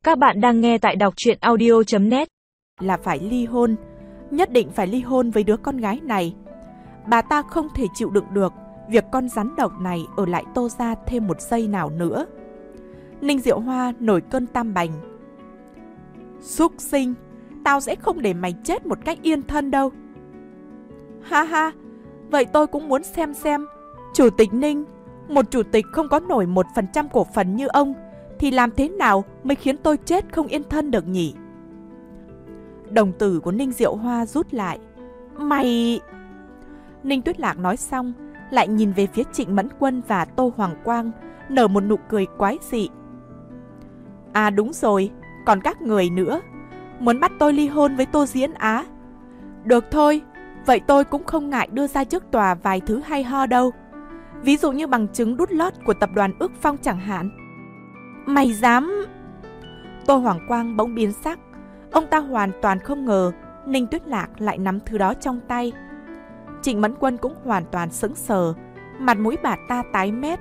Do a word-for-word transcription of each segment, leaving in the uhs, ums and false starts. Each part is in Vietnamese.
Các bạn đang nghe tại đọc truyện audio chấm net. Là phải ly hôn, nhất định phải ly hôn với đứa con gái này. Bà ta không thể chịu đựng được việc con rắn độc này ở lại Tô gia thêm một giây nào nữa. Ninh Diệu Hoa nổi cơn tam bành. Súc sinh, tao sẽ không để mày chết một cách yên thân đâu. Ha ha, vậy tôi cũng muốn xem xem, Chủ tịch Ninh, một chủ tịch không có nổi một phần trăm cổ phần như ông, thì làm thế nào mới khiến tôi chết không yên thân được nhỉ? Đồng tử của Ninh Diệu Hoa rút lại. Mày... Ninh Tuyết Lạc nói xong, lại nhìn về phía Trịnh Mẫn Quân và Tô Hoàng Quang, nở một nụ cười quái dị. À đúng rồi, còn các người nữa, muốn bắt tôi ly hôn với Tô Diễn Á. Được thôi, vậy tôi cũng không ngại đưa ra trước tòa vài thứ hay ho đâu. Ví dụ như bằng chứng đút lót của tập đoàn Ước Phong chẳng hạn. Mày dám... Tô Hoàng Quang bỗng biến sắc. Ông ta hoàn toàn không ngờ Ninh Tuyết Lạc lại nắm thứ đó trong tay. Trịnh Mẫn Quân cũng hoàn toàn sững sờ, mặt mũi bà ta tái mét.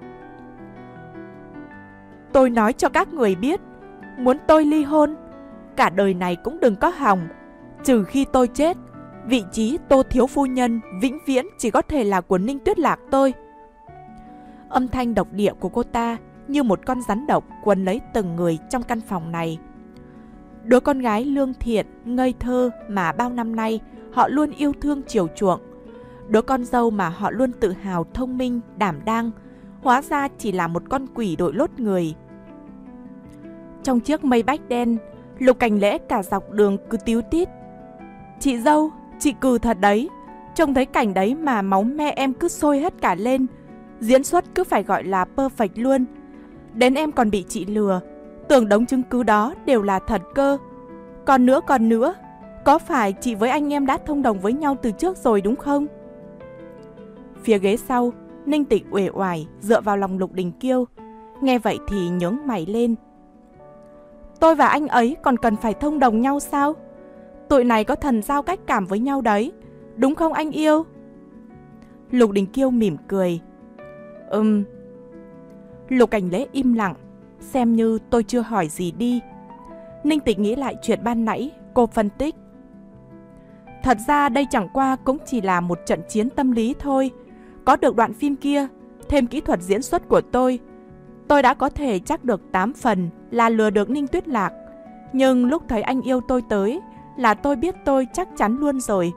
Tôi nói cho các người biết, muốn tôi ly hôn, cả đời này cũng đừng có hòng. Trừ khi tôi chết, vị trí Tô thiếu phu nhân vĩnh viễn chỉ có thể là của Ninh Tuyết Lạc tôi. Âm thanh độc địa của cô ta như một con rắn độc quấn lấy từng người trong căn phòng này. Đứa con gái lương thiện, ngây thơ mà bao năm nay họ luôn yêu thương chiều chuộng. Đứa con dâu mà họ luôn tự hào thông minh, đảm đang, hóa ra chỉ là một con quỷ đội lốt người. Trong chiếc Maybach đen, Lục Cảnh Lễ cả dọc đường cứ tíu tít. Chị dâu, chị cừ thật đấy. Trông thấy cảnh đấy mà máu me em cứ sôi hết cả lên. Diễn xuất cứ phải gọi là perfect luôn. Đến em còn bị chị lừa, tưởng đống chứng cứ đó đều là thật cơ. Còn nữa còn nữa, có phải chị với anh em đã thông đồng với nhau từ trước rồi đúng không? Phía ghế sau, Ninh Tịch uể oải dựa vào lòng Lục Đình Kiêu. Nghe vậy thì nhướng mày lên. Tôi và anh ấy còn cần phải thông đồng nhau sao? Tụi này có thần giao cách cảm với nhau đấy, đúng không anh yêu? Lục Đình Kiêu mỉm cười. Ừm. Lục Cảnh Lễ im lặng, xem như tôi chưa hỏi gì đi. Ninh Tịch nghĩ lại chuyện ban nãy, cô phân tích. Thật ra đây chẳng qua cũng chỉ là một trận chiến tâm lý thôi. Có được đoạn phim kia, thêm kỹ thuật diễn xuất của tôi, tôi đã có thể chắc được tám phần là lừa được Ninh Tuyết Lạc. Nhưng lúc thấy anh yêu tôi tới là tôi biết tôi chắc chắn luôn rồi.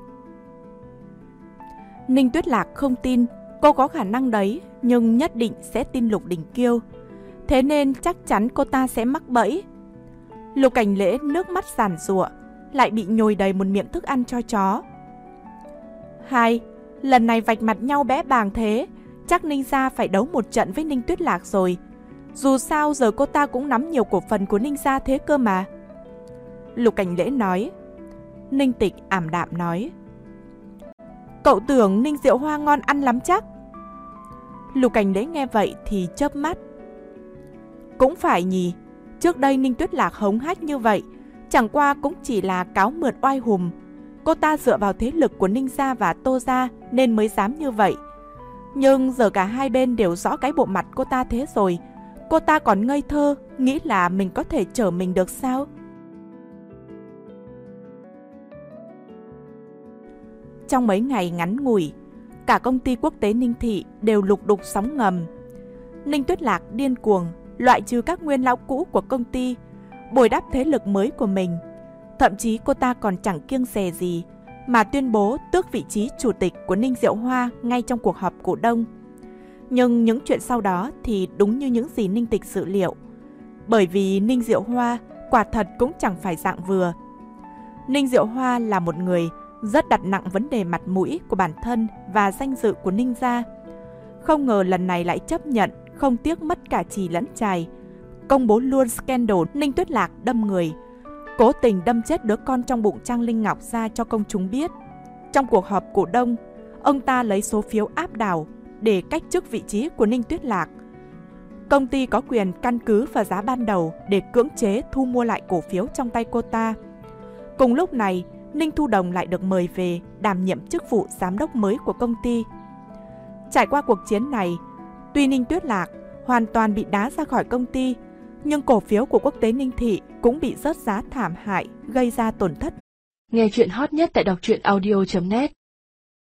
Ninh Tuyết Lạc không tin cô có khả năng đấy, nhưng nhất định sẽ tin Lục Đình Kiêu. Thế nên chắc chắn cô ta sẽ mắc bẫy. Lục Cảnh Lễ nước mắt giàn giụa, lại bị nhồi đầy một miệng thức ăn cho chó. Hai, lần này vạch mặt nhau bé bàng thế, chắc Ninh gia phải đấu một trận với Ninh Tuyết Lạc rồi. Dù sao giờ cô ta cũng nắm nhiều cổ phần của Ninh gia thế cơ mà. Lục Cảnh Lễ nói. Ninh Tịch ảm đạm nói. Cậu tưởng Ninh Diệu Hoa ngon ăn lắm chắc? Lục Cảnh Lễ nghe vậy thì chớp mắt. Cũng phải nhỉ, trước đây Ninh Tuyết Lạc hống hách như vậy, chẳng qua cũng chỉ là cáo mượn oai hùm. Cô ta dựa vào thế lực của Ninh gia và Tô gia nên mới dám như vậy. Nhưng giờ cả hai bên đều rõ cái bộ mặt cô ta thế rồi, cô ta còn ngây thơ, nghĩ là mình có thể trở mình được sao? Trong mấy ngày ngắn ngủi, cả công ty quốc tế Ninh Thị đều lục đục sóng ngầm. Ninh Tuyết Lạc điên cuồng, loại trừ các nguyên lão cũ của công ty, bồi đắp thế lực mới của mình. Thậm chí cô ta còn chẳng kiêng dè gì mà tuyên bố tước vị trí chủ tịch của Ninh Diệu Hoa ngay trong cuộc họp cổ đông. Nhưng những chuyện sau đó thì đúng như những gì Ninh Tịch dự liệu. Bởi vì Ninh Diệu Hoa quả thật cũng chẳng phải dạng vừa. Ninh Diệu Hoa là một người rất đặt nặng vấn đề mặt mũi của bản thân và danh dự của Ninh gia. Không ngờ lần này lại chấp nhận, không tiếc mất cả chì lẫn chài, công bố luôn scandal Ninh Tuyết Lạc đâm người, cố tình đâm chết đứa con trong bụng Trang Linh Ngọc ra cho công chúng biết. Trong cuộc họp cổ đông, ông ta lấy số phiếu áp đảo để cách chức vị trí của Ninh Tuyết Lạc. Công ty có quyền căn cứ vào giá ban đầu để cưỡng chế thu mua lại cổ phiếu trong tay cô ta. Cùng lúc này, Ninh Thu Đồng lại được mời về đảm nhiệm chức vụ giám đốc mới của công ty. Trải qua cuộc chiến này, tuy Ninh Tuyết Lạc hoàn toàn bị đá ra khỏi công ty, nhưng cổ phiếu của Quốc tế Ninh Thị cũng bị rớt giá thảm hại, gây ra tổn thất. Nghe chuyện hot nhất tại đọc truyện audio chấm net.